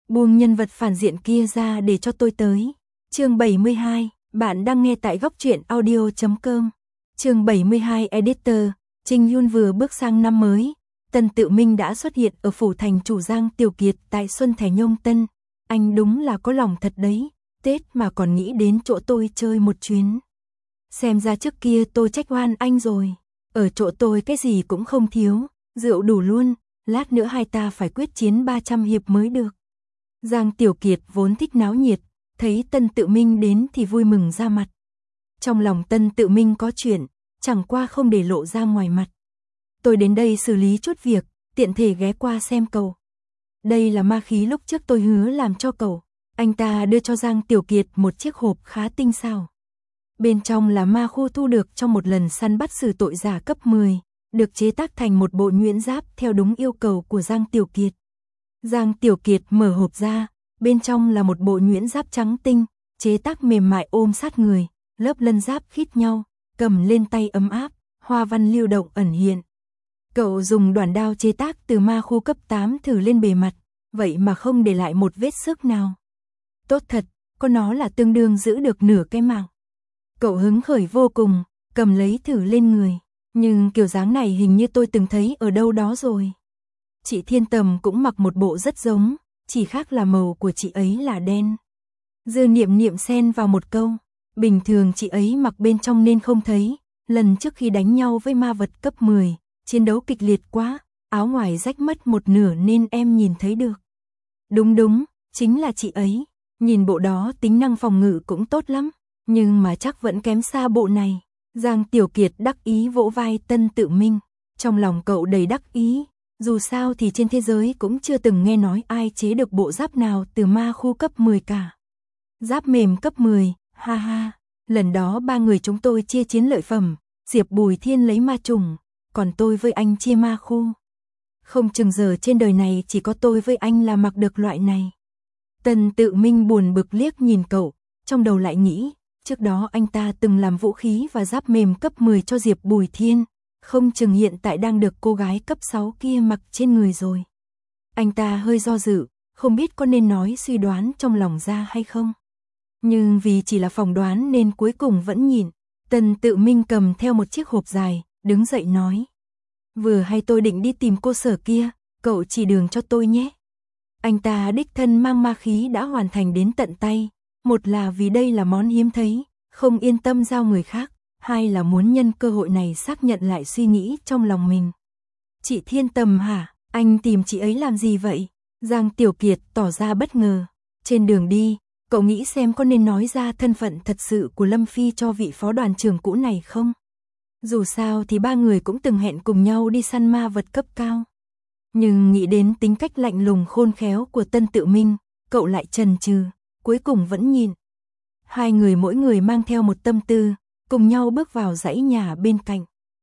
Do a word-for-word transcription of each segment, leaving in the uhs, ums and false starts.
Buông nhân vật phản diện kia ra để cho tôi tới. Chương bảy mươi hai, bạn đang nghe tại góc truyện audio chấm com. Chương bảy mươi hai Editor, Trình Yun vừa bước sang năm mới. Tần Tự Minh đã xuất hiện ở phủ thành chủ Giang Tiểu Kiệt tại Xuân Thẻ Nhông Tân. Anh đúng là có lòng thật đấy, Tết mà còn nghĩ đến chỗ tôi chơi một chuyến. Xem ra trước kia tôi trách oan anh rồi. Ở chỗ tôi cái gì cũng không thiếu, rượu đủ luôn, lát nữa hai ta phải quyết chiến ba trăm hiệp mới được. Giang Tiểu Kiệt vốn thích náo nhiệt, thấy Tân Tự Minh đến thì vui mừng ra mặt. Trong lòng Tân Tự Minh có chuyện, chẳng qua không để lộ ra ngoài mặt. Tôi đến đây xử lý chút việc, tiện thể ghé qua xem cậu. Đây là ma khí lúc trước tôi hứa làm cho cậu. Anh ta đưa cho Giang Tiểu Kiệt một chiếc hộp khá tinh xảo. Bên trong là ma khu thu được trong một lần săn bắt xử tội giả cấp mười, được chế tác thành một bộ nhuyễn giáp theo đúng yêu cầu của Giang Tiểu Kiệt. Giang Tiểu Kiệt mở hộp ra, bên trong là một bộ nhuyễn giáp trắng tinh, chế tác mềm mại ôm sát người, lớp lân giáp khít nhau, cầm lên tay ấm áp, hoa văn lưu động ẩn hiện. Cậu dùng đoạn đao chế tác từ ma khu cấp tám thử lên bề mặt, vậy mà không để lại một vết xước nào. Tốt thật, có nó là tương đương giữ được nửa cái mạng. Cậu hứng khởi vô cùng, cầm lấy thử lên người, nhưng kiểu dáng này hình như tôi từng thấy ở đâu đó rồi. Chị Thiên Tầm cũng mặc một bộ rất giống, chỉ khác là màu của chị ấy là đen. Dư Niệm Niệm xen vào một câu, bình thường chị ấy mặc bên trong nên không thấy, lần trước khi đánh nhau với ma vật cấp mười, chiến đấu kịch liệt quá, áo ngoài rách mất một nửa nên em nhìn thấy được. Đúng đúng, chính là chị ấy, nhìn bộ đó tính năng phòng ngự cũng tốt lắm, nhưng mà chắc vẫn kém xa bộ này. Giang Tiểu Kiệt đắc ý vỗ vai Tân Tự Minh, trong lòng cậu đầy đắc ý, dù sao thì trên thế giới cũng chưa từng nghe nói ai chế được bộ giáp nào từ ma khu cấp mười cả. Giáp mềm cấp mười, ha ha, lần đó ba người chúng tôi chia chiến lợi phẩm, Diệp Bùi Thiên lấy ma trùng, còn tôi với anh chia ma khu. Không chừng giờ trên đời này chỉ có tôi với anh là mặc được loại này. Tần Tự Minh buồn bực liếc nhìn cậu, trong đầu lại nghĩ, trước đó anh ta từng làm vũ khí và giáp mềm cấp mười cho Diệp Bùi Thiên, không chừng hiện tại đang được cô gái cấp sáu kia mặc trên người rồi. Anh ta hơi do dự, không biết có nên nói suy đoán trong lòng ra hay không. Nhưng vì chỉ là phỏng đoán nên cuối cùng vẫn nhịn. Tần Tự Minh cầm theo một chiếc hộp dài, đứng dậy nói. Vừa hay tôi định đi tìm cô Sở kia, cậu chỉ đường cho tôi nhé. Anh ta đích thân mang ma khí đã hoàn thành đến tận tay. Một là vì đây là món hiếm thấy, không yên tâm giao người khác. Hai là muốn nhân cơ hội này xác nhận lại suy nghĩ trong lòng mình. Chị Thiên Tầm hả? Anh tìm chị ấy làm gì vậy? Giang Tiểu Kiệt tỏ ra bất ngờ. Trên đường đi, cậu nghĩ xem có nên nói ra thân phận thật sự của Lâm Phi cho vị phó đoàn trưởng cũ này không? Dù sao thì ba người cũng từng hẹn cùng nhau đi săn ma vật cấp cao. Nhưng nghĩ đến tính cách lạnh lùng khôn khéo của Tân Tự Minh, cậu lại chần chừ, cuối cùng vẫn nhìn. Hai người mỗi người mang theo một tâm tư, cùng nhau bước vào dãy nhà bên cạnh.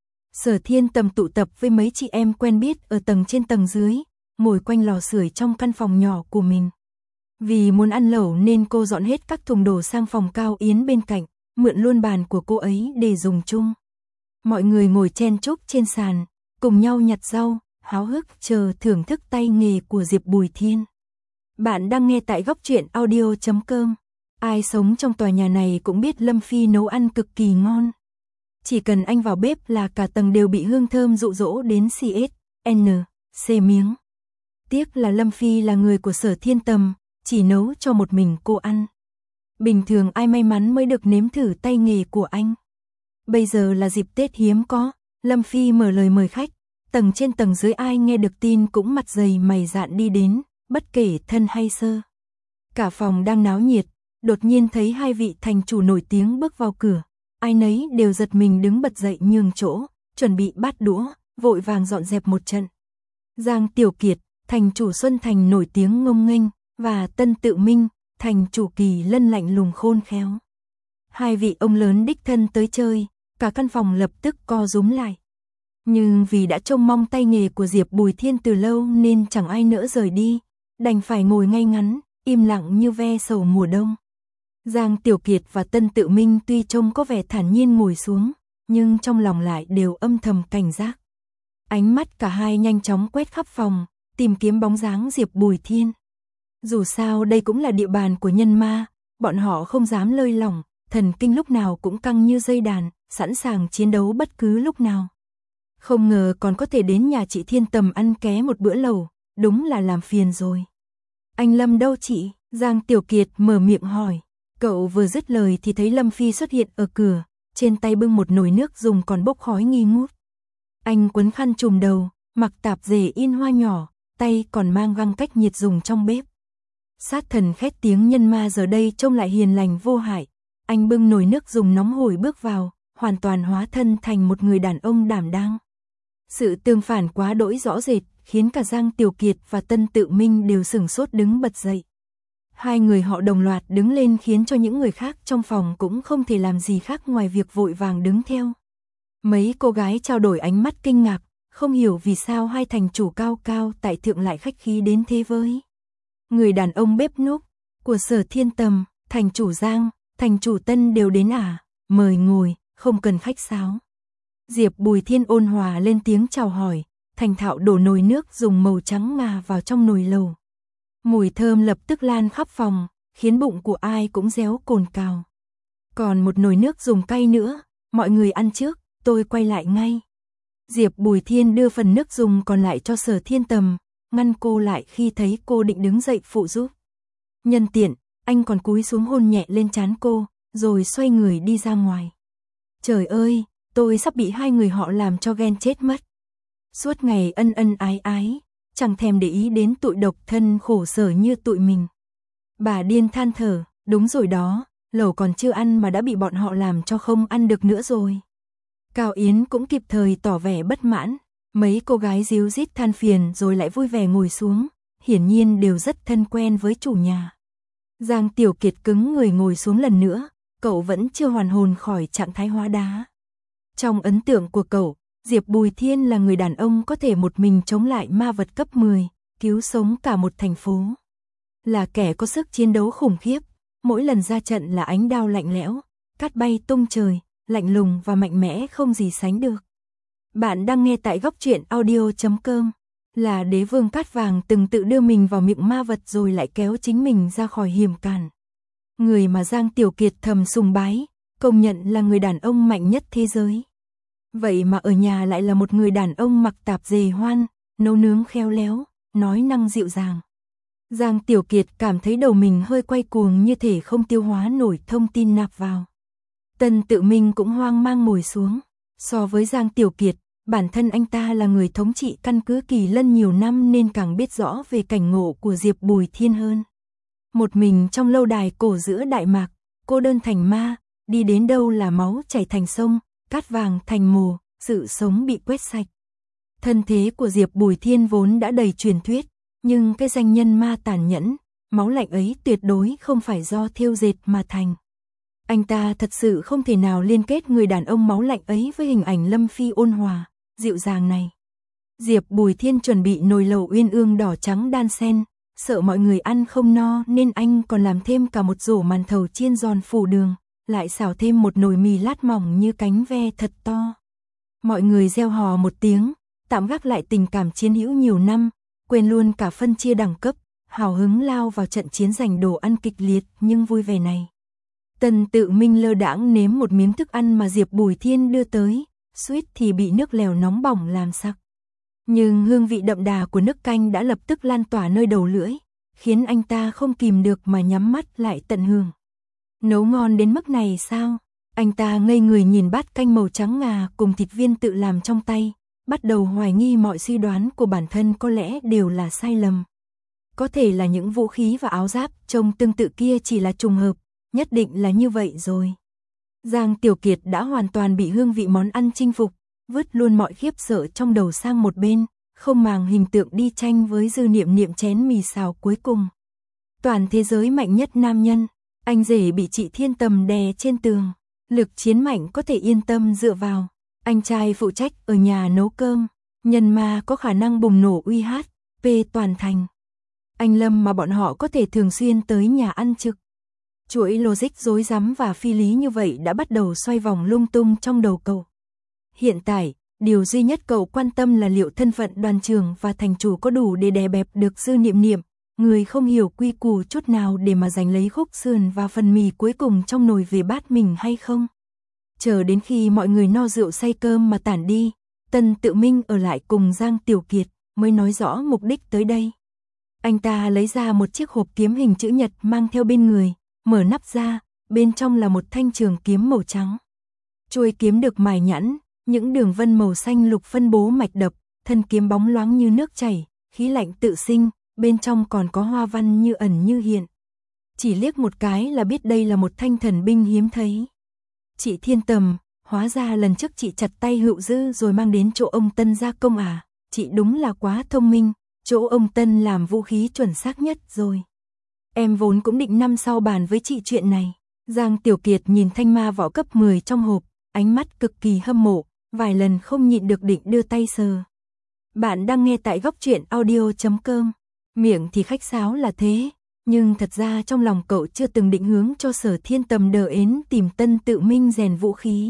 Sở Thiên Tầm tụ tập với mấy chị em quen biết ở tầng trên tầng dưới, ngồi quanh lò sưởi trong căn phòng nhỏ của mình. Vì muốn ăn lẩu nên cô dọn hết các thùng đồ sang phòng Cao Yến bên cạnh, mượn luôn bàn của cô ấy để dùng chung. Mọi người ngồi chen chúc trên sàn, cùng nhau nhặt rau, háo hức chờ thưởng thức tay nghề của Diệp Bùi Thiên. Bạn đang nghe tại góc truyện audio chấm com. Ai sống trong tòa nhà này cũng biết Lâm Phi nấu ăn cực kỳ ngon. Chỉ cần anh vào bếp là cả tầng đều bị hương thơm dụ dỗ đến xê ét, en, xê miếng. Tiếc là Lâm Phi là người của Sở Thiên Tầm, chỉ nấu cho một mình cô ăn. Bình thường ai may mắn mới được nếm thử tay nghề của anh. Bây giờ là dịp Tết hiếm có, Lâm Phi mở lời mời khách, tầng trên tầng dưới ai nghe được tin cũng mặt dày mày dạn đi đến, bất kể thân hay sơ. Cả phòng đang náo nhiệt, đột nhiên thấy hai vị thành chủ nổi tiếng bước vào cửa, ai nấy đều giật mình đứng bật dậy nhường chỗ, chuẩn bị bát đũa, vội vàng dọn dẹp một trận. Giang Tiểu Kiệt, thành chủ Xuân Thành nổi tiếng ngông nghênh, và Tân Tự Minh, thành chủ Kỳ Lân lạnh lùng khôn khéo. Hai vị ông lớn đích thân tới chơi, cả căn phòng lập tức co rúm lại. Nhưng vì đã trông mong tay nghề của Diệp Bùi Thiên từ lâu nên chẳng ai nỡ rời đi, đành phải ngồi ngay ngắn, im lặng như ve sầu mùa đông. Giang Tiểu Kiệt và Tân Tự Minh tuy trông có vẻ thản nhiên ngồi xuống, nhưng trong lòng lại đều âm thầm cảnh giác. Ánh mắt cả hai nhanh chóng quét khắp phòng, tìm kiếm bóng dáng Diệp Bùi Thiên. Dù sao đây cũng là địa bàn của nhân ma, bọn họ không dám lơi lỏng, thần kinh lúc nào cũng căng như dây đàn, sẵn sàng chiến đấu bất cứ lúc nào. Không ngờ còn có thể đến nhà chị Thiên Tầm ăn ké một bữa lẩu, đúng là làm phiền rồi. Anh Lâm đâu chị? Giang Tiểu Kiệt mở miệng hỏi. Cậu vừa dứt lời thì thấy Lâm Phi xuất hiện ở cửa, trên tay bưng một nồi nước dùng còn bốc khói nghi ngút. Anh quấn khăn trùm đầu, mặc tạp dề in hoa nhỏ, tay còn mang găng cách nhiệt dùng trong bếp. Sát thần khét tiếng nhân ma giờ đây trông lại hiền lành vô hại. Anh bưng nồi nước dùng nóng hổi bước vào, hoàn toàn hóa thân thành một người đàn ông đảm đang. Sự tương phản quá đỗi rõ rệt, khiến cả Giang Tiểu Kiệt và Tân Tự Minh đều sửng sốt đứng bật dậy. Hai người họ đồng loạt đứng lên khiến cho những người khác trong phòng cũng không thể làm gì khác ngoài việc vội vàng đứng theo. Mấy cô gái trao đổi ánh mắt kinh ngạc, không hiểu vì sao hai thành chủ cao cao tại thượng lại khách khí đến thế với người đàn ông bếp núc của Sở Thiên Tầm. Thành chủ Giang, thành chủ Tân đều đến à? Mời ngồi, không cần khách sáo. Diệp Bùi Thiên ôn hòa lên tiếng chào hỏi, thành thạo đổ nồi nước dùng màu trắng ngà vào trong nồi lẩu. Mùi thơm lập tức lan khắp phòng, khiến bụng của ai cũng réo cồn cào. Còn một nồi nước dùng cay nữa, mọi người ăn trước, tôi quay lại ngay. Diệp Bùi Thiên đưa phần nước dùng còn lại cho Sở Thiên Tầm, ngăn cô lại khi thấy cô định đứng dậy phụ giúp. Nhân tiện, anh còn cúi xuống hôn nhẹ lên trán cô, rồi xoay người đi ra ngoài. Trời ơi, tôi sắp bị hai người họ làm cho ghen chết mất. Suốt ngày ân ân ái ái, chẳng thèm để ý đến tụi độc thân khổ sở như tụi mình. Bà điên than thở, đúng rồi đó, lẩu còn chưa ăn mà đã bị bọn họ làm cho không ăn được nữa rồi. Cao Yến cũng kịp thời tỏ vẻ bất mãn, mấy cô gái díu dít than phiền rồi lại vui vẻ ngồi xuống, hiển nhiên đều rất thân quen với chủ nhà. Giang Tiểu Kiệt cứng người ngồi xuống lần nữa, cậu vẫn chưa hoàn hồn khỏi trạng thái hóa đá. Trong ấn tượng của cậu, Diệp Bùi Thiên là người đàn ông có thể một mình chống lại ma vật cấp mười, cứu sống cả một thành phố. Là kẻ có sức chiến đấu khủng khiếp, mỗi lần ra trận là ánh đao lạnh lẽo, cát bay tung trời, lạnh lùng và mạnh mẽ không gì sánh được. Bạn đang nghe tại góc truyện audio chấm com. Là đế vương cát vàng từng tự đưa mình vào miệng ma vật rồi lại kéo chính mình ra khỏi hiểm cản. Người mà Giang Tiểu Kiệt thầm sùng bái, công nhận là người đàn ông mạnh nhất thế giới. Vậy mà ở nhà lại là một người đàn ông mặc tạp dề hoan, nấu nướng khéo léo, nói năng dịu dàng. Giang Tiểu Kiệt cảm thấy đầu mình hơi quay cuồng như thể không tiêu hóa nổi thông tin nạp vào. Tân Tự Minh cũng hoang mang ngồi xuống. So với Giang Tiểu Kiệt, bản thân anh ta là người thống trị căn cứ Kỳ Lân nhiều năm nên càng biết rõ về cảnh ngộ của Diệp Bùi Thiên hơn. Một mình trong lâu đài cổ giữa Đại Mạc, cô đơn thành ma, đi đến đâu là máu chảy thành sông, cát vàng thành mồ, sự sống bị quét sạch. Thân thế của Diệp Bùi Thiên vốn đã đầy truyền thuyết, nhưng cái danh nhân ma tàn nhẫn, máu lạnh ấy tuyệt đối không phải do thêu dệt mà thành. Anh ta thật sự không thể nào liên kết người đàn ông máu lạnh ấy với hình ảnh Lâm Phi ôn hòa, dịu dàng này. Diệp Bùi Thiên chuẩn bị nồi lẩu uyên ương đỏ trắng đan sen, sợ mọi người ăn không no nên anh còn làm thêm cả một rổ màn thầu chiên giòn phủ đường, lại xào thêm một nồi mì lát mỏng như cánh ve thật to. Mọi người reo hò một tiếng, tạm gác lại tình cảm chiến hữu nhiều năm, quên luôn cả phân chia đẳng cấp, hào hứng lao vào trận chiến giành đồ ăn kịch liệt nhưng vui vẻ này. Tần Tự Minh lơ đãng nếm một miếng thức ăn mà Diệp Bùi Thiên đưa tới, suýt thì bị nước lèo nóng bỏng làm sặc. Nhưng hương vị đậm đà của nước canh đã lập tức lan tỏa nơi đầu lưỡi, khiến anh ta không kìm được mà nhắm mắt lại tận hưởng. Nấu ngon đến mức này sao? Anh ta ngây người nhìn bát canh màu trắng ngà cùng thịt viên tự làm trong tay, bắt đầu hoài nghi mọi suy đoán của bản thân có lẽ đều là sai lầm. Có thể là những vũ khí và áo giáp trông tương tự kia chỉ là trùng hợp, nhất định là như vậy rồi. Giang Tiểu Kiệt đã hoàn toàn bị hương vị món ăn chinh phục, vứt luôn mọi khiếp sợ trong đầu sang một bên, không màng hình tượng đi tranh với Dư Niệm Niệm chén mì xào cuối cùng. Toàn thế giới mạnh nhất nam nhân, anh rể bị chị Thiên Tầm đè trên tường, lực chiến mạnh có thể yên tâm dựa vào, anh trai phụ trách ở nhà nấu cơm, nhân ma có khả năng bùng nổ uy hát, pê toàn thành. Anh Lâm mà bọn họ có thể thường xuyên tới nhà ăn trực. Chuỗi logic rối rắm và phi lý như vậy đã bắt đầu xoay vòng lung tung trong đầu cậu. Hiện tại, điều duy nhất cậu quan tâm là liệu thân phận đoàn trưởng và thành chủ có đủ để đè bẹp được Dư Niệm Niệm, người không hiểu quy củ chút nào để mà giành lấy khúc sườn và phần mì cuối cùng trong nồi về bát mình hay không? Chờ đến khi mọi người no rượu say cơm mà tản đi, Tân Tự Minh ở lại cùng Giang Tiểu Kiệt mới nói rõ mục đích tới đây. Anh ta lấy ra một chiếc hộp kiếm hình chữ nhật mang theo bên người, mở nắp ra, bên trong là một thanh trường kiếm màu trắng. Chuôi kiếm được mài nhẵn, những đường vân màu xanh lục phân bố mạch đập, thân kiếm bóng loáng như nước chảy, khí lạnh tự sinh, bên trong còn có hoa văn như ẩn như hiện. Chỉ liếc một cái là biết đây là một thanh thần binh hiếm thấy. Chị Thiên Tầm, hóa ra lần trước chị chặt tay Hựu Dư rồi mang đến chỗ ông Tân gia công à, chị đúng là quá thông minh, chỗ ông Tân làm vũ khí chuẩn xác nhất rồi. Em vốn cũng định năm sau bàn với chị chuyện này. Giang Tiểu Kiệt nhìn thanh ma võ cấp mười trong hộp, ánh mắt cực kỳ hâm mộ, vài lần không nhịn được định đưa tay sờ. Bạn đang nghe tại góc truyện audio chấm com. Miệng thì khách sáo là thế, nhưng thật ra trong lòng cậu chưa từng định hướng cho Sở Thiên Tầm đờ ến tìm Tân Tự Minh rèn vũ khí.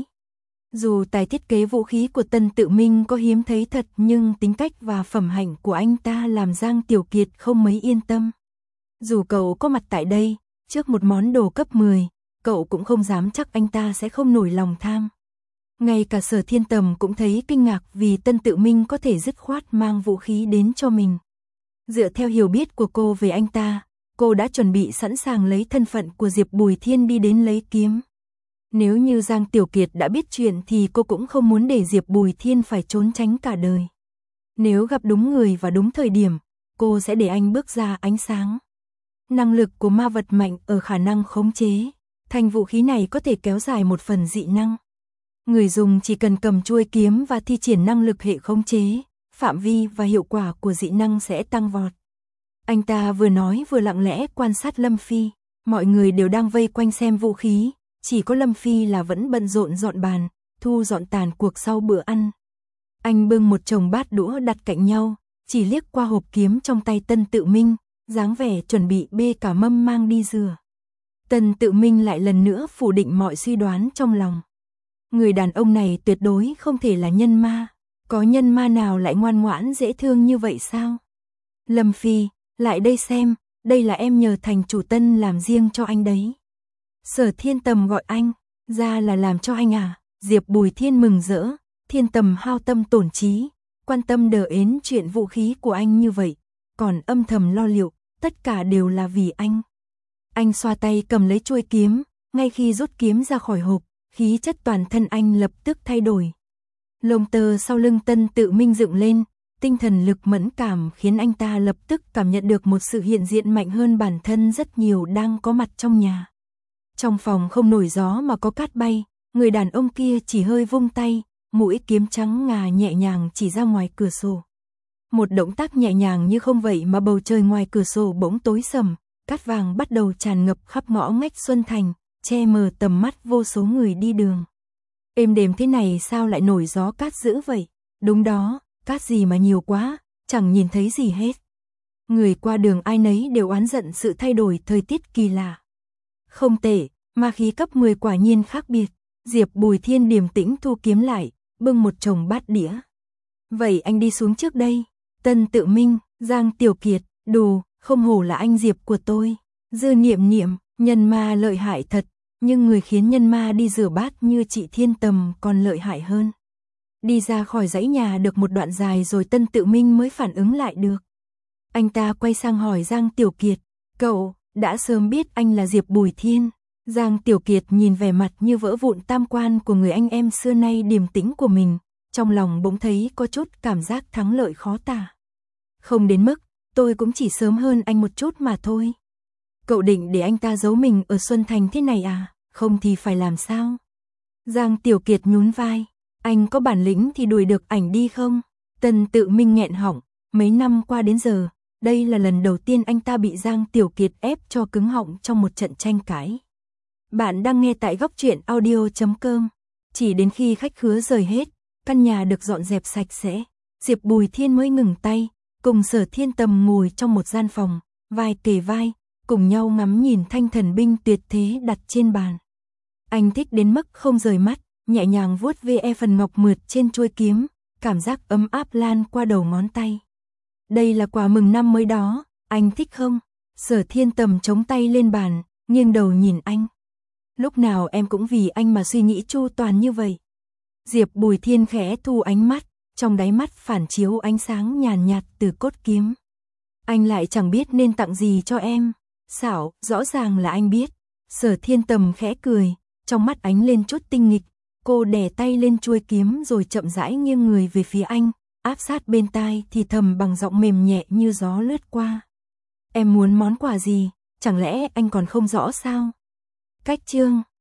Dù tài thiết kế vũ khí của Tân Tự Minh có hiếm thấy thật, nhưng tính cách và phẩm hạnh của anh ta làm Giang Tiểu Kiệt không mấy yên tâm. Dù cậu có mặt tại đây, trước một món đồ cấp mười, cậu cũng không dám chắc anh ta sẽ không nổi lòng tham. Ngay cả Sở Thiên Tầm cũng thấy kinh ngạc vì Tân Tự Minh có thể dứt khoát mang vũ khí đến cho mình. Dựa theo hiểu biết của cô về anh ta, cô đã chuẩn bị sẵn sàng lấy thân phận của Diệp Bùi Thiên đi đến lấy kiếm. Nếu như Giang Tiểu Kiệt đã biết chuyện thì cô cũng không muốn để Diệp Bùi Thiên phải trốn tránh cả đời. Nếu gặp đúng người và đúng thời điểm, cô sẽ để anh bước ra ánh sáng. Năng lực của ma vật mạnh ở khả năng khống chế, thanh vũ khí này có thể kéo dài một phần dị năng. Người dùng chỉ cần cầm chuôi kiếm và thi triển năng lực hệ khống chế, phạm vi và hiệu quả của dị năng sẽ tăng vọt. Anh ta vừa nói vừa lặng lẽ quan sát Lâm Phi, mọi người đều đang vây quanh xem vũ khí, chỉ có Lâm Phi là vẫn bận rộn dọn bàn, thu dọn tàn cuộc sau bữa ăn. Anh bưng một chồng bát đũa đặt cạnh nhau, chỉ liếc qua hộp kiếm trong tay Tân Tự Minh, dáng vẻ chuẩn bị bê cả mâm mang đi rửa. Tân Tự Minh lại lần nữa phủ định mọi suy đoán trong lòng. Người đàn ông này tuyệt đối không thể là nhân ma, có nhân ma nào lại ngoan ngoãn dễ thương như vậy sao? Lâm Phi, lại đây xem, đây là em nhờ thành chủ Tân làm riêng cho anh đấy. Sở Thiên Tầm gọi anh, ra là làm cho anh à? Diệp Bùi Thiên mừng rỡ, Thiên Tầm hao tâm tổn trí, quan tâm đờ ến chuyện vũ khí của anh như vậy, còn âm thầm lo liệu, tất cả đều là vì anh. Anh xoa tay cầm lấy chuôi kiếm, ngay khi rút kiếm ra khỏi hộp, khí chất toàn thân anh lập tức thay đổi. Lông tơ sau lưng Tân Tự Minh dựng lên, tinh thần lực mẫn cảm khiến anh ta lập tức cảm nhận được một sự hiện diện mạnh hơn bản thân rất nhiều đang có mặt trong nhà. Trong phòng không nổi gió mà có cát bay, người đàn ông kia chỉ hơi vung tay, mũi kiếm trắng ngà nhẹ nhàng chỉ ra ngoài cửa sổ. Một động tác nhẹ nhàng như không vậy mà bầu trời ngoài cửa sổ bỗng tối sầm, cát vàng bắt đầu tràn ngập khắp ngõ ngách Xuân Thành, che mờ tầm mắt vô số người đi đường. Êm đềm thế này sao lại nổi gió cát dữ vậy? Đúng đó, cát gì mà nhiều quá, chẳng nhìn thấy gì hết. Người qua đường ai nấy đều oán giận sự thay đổi thời tiết kỳ lạ. Không tệ, ma khí cấp mười quả nhiên khác biệt. Diệp Bùi Thiên điềm tĩnh thu kiếm lại, bưng một chồng bát đĩa. Vậy anh đi xuống trước đây. Tân Tự Minh, Giang Tiểu Kiệt, đù, không hổ là anh Diệp của tôi. Dư Niệm Niệm, nhân ma lợi hại thật, nhưng người khiến nhân ma đi rửa bát như chị Thiên Tầm còn lợi hại hơn. Đi ra khỏi dãy nhà được một đoạn dài rồi Tân Tự Minh mới phản ứng lại được. Anh ta quay sang hỏi Giang Tiểu Kiệt, cậu đã sớm biết anh là Diệp Bùi Thiên. Giang Tiểu Kiệt nhìn vẻ mặt như vỡ vụn tam quan của người anh em xưa nay điềm tĩnh của mình, trong lòng bỗng thấy có chút cảm giác thắng lợi khó tả. Không đến mức, tôi cũng chỉ sớm hơn anh một chút mà thôi. Cậu định để anh ta giấu mình ở Xuân Thành thế này à, không thì phải làm sao? Giang Tiểu Kiệt nhún vai, anh có bản lĩnh thì đuổi được ảnh đi không? Tân Tự Minh nghẹn họng, mấy năm qua đến giờ, đây là lần đầu tiên anh ta bị Giang Tiểu Kiệt ép cho cứng họng trong một trận tranh cãi. Bạn đang nghe tại góc truyện audio chấm com. Chỉ đến khi khách khứa rời hết, căn nhà được dọn dẹp sạch sẽ, Diệp Bùi Thiên mới ngừng tay, cùng Sở Thiên Tầm ngồi trong một gian phòng, vai kề vai, cùng nhau ngắm nhìn thanh thần binh tuyệt thế đặt trên bàn. Anh thích đến mức không rời mắt, nhẹ nhàng vuốt ve phần ngọc mượt trên chuôi kiếm, cảm giác ấm áp lan qua đầu ngón tay. Đây là quà mừng năm mới đó, Anh thích không? Sở Thiên Tầm chống tay lên bàn, nghiêng đầu nhìn anh. Lúc nào em cũng vì anh mà suy nghĩ chu toàn như vậy. Diệp Bùi Thiên khẽ thu ánh mắt, trong đáy mắt phản chiếu ánh sáng nhàn nhạt từ cốt kiếm. Anh lại chẳng biết nên tặng gì cho em. Xảo, rõ ràng là anh biết. Sở Thiên Tầm khẽ cười, trong mắt ánh lên chút tinh nghịch. Cô đè tay lên chuôi kiếm rồi chậm rãi nghiêng người về phía anh, áp sát bên tai thì thầm bằng giọng mềm nhẹ như gió lướt qua. Em muốn món quà gì, chẳng lẽ anh còn không rõ sao? Cách chương